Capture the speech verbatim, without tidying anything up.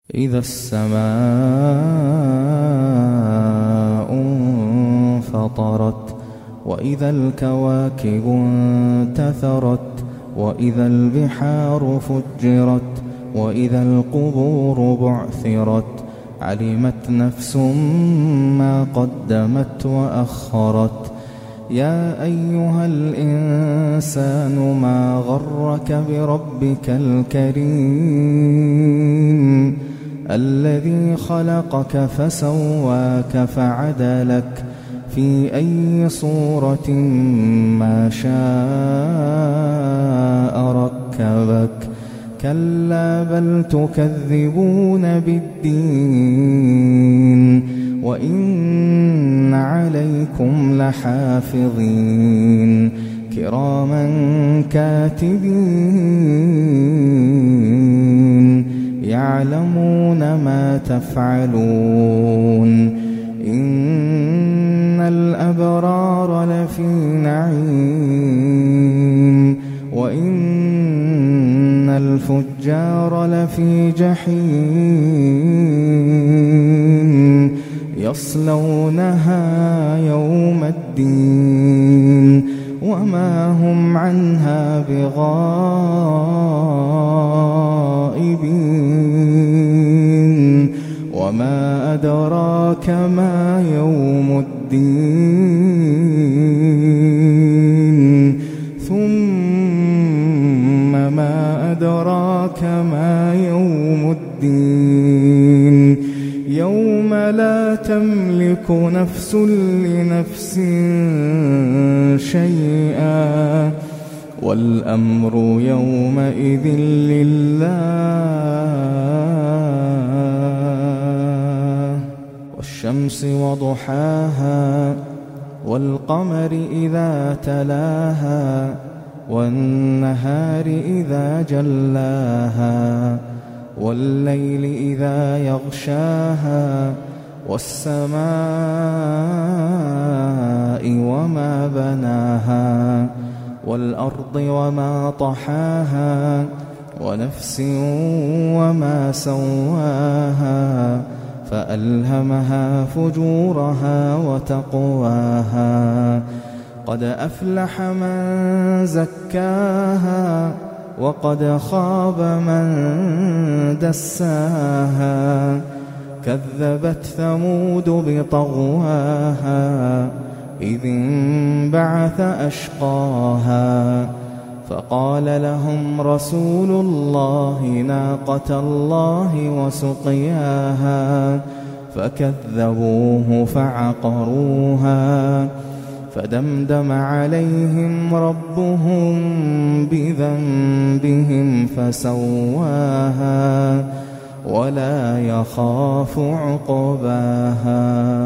إذا السماء انفطرت وإذا الكواكب انتثرت وإذا البحار فجرت وإذا القبور بعثرت علمت نفس ما قدمت وأخرت. يا أيها الإنسان ما غرك بربك الكريم الذي خلقك فسواك فعدلك في أي صورة ما شاء ركبك. كلا بل تكذبون بالدين وإن عليكم لحافظين كراما كاتبين يعلمون ما تفعلون. إن الأبرار لفي نعيم وإن الفجار لفي جحيم يصلونها يوم الدين وما هم عنها بغائبين. وما أدراك ما يوم الدين ثم ما أدراك ما يوم الدين يوم لا تملك نفس لنفس شيئا والأمر يومئذ لله. والشمس وضحاها والقمر إذا تلاها والنهار إذا جلاها والليل إذا يغشاها والسماء وما بناها والأرض وما طحاها ونفس وما سواها فألهمها فجورها وتقواها. قد أفلح من زكاها وقد خاب من دساها. كذبت ثمود بطغواها إذ انبعث أشقاها فقال لهم رسول الله ناقة الله وسقياها فكذبوه فعقروها فدمدم عليهم ربهم بذنبهم فسواها ولا يخاف عقباها.